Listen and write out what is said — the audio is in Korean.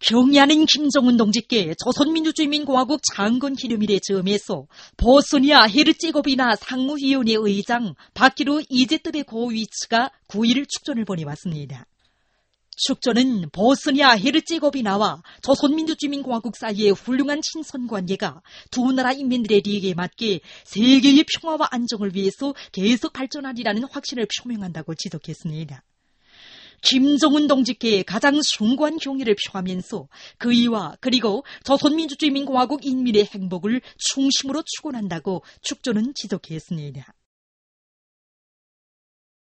평야는 김정은 동지께 조선민주주의민공화국 장건 기념일에 점에서 보스니아 헤르체고비나 상무위원회 의장 바키르 이제뜨베 고위츠가 9일 축전을 보내왔습니다. 축전은 보스니아 헤르체고비나와 조선민주주의민공화국 사이의 훌륭한 친선관계가 두 나라 인민들의利益에 맞게 세계의 평화와 안정을 위해서 계속 발전하리라는 확신을 표명한다고 지적했습니다. 김정은 동지께 가장 숭고한 경의를 표하면서 그이와 그리고 조선민주주의민공화국 인민의 행복을 중심으로 축원한다고 축전은 지적했습니다.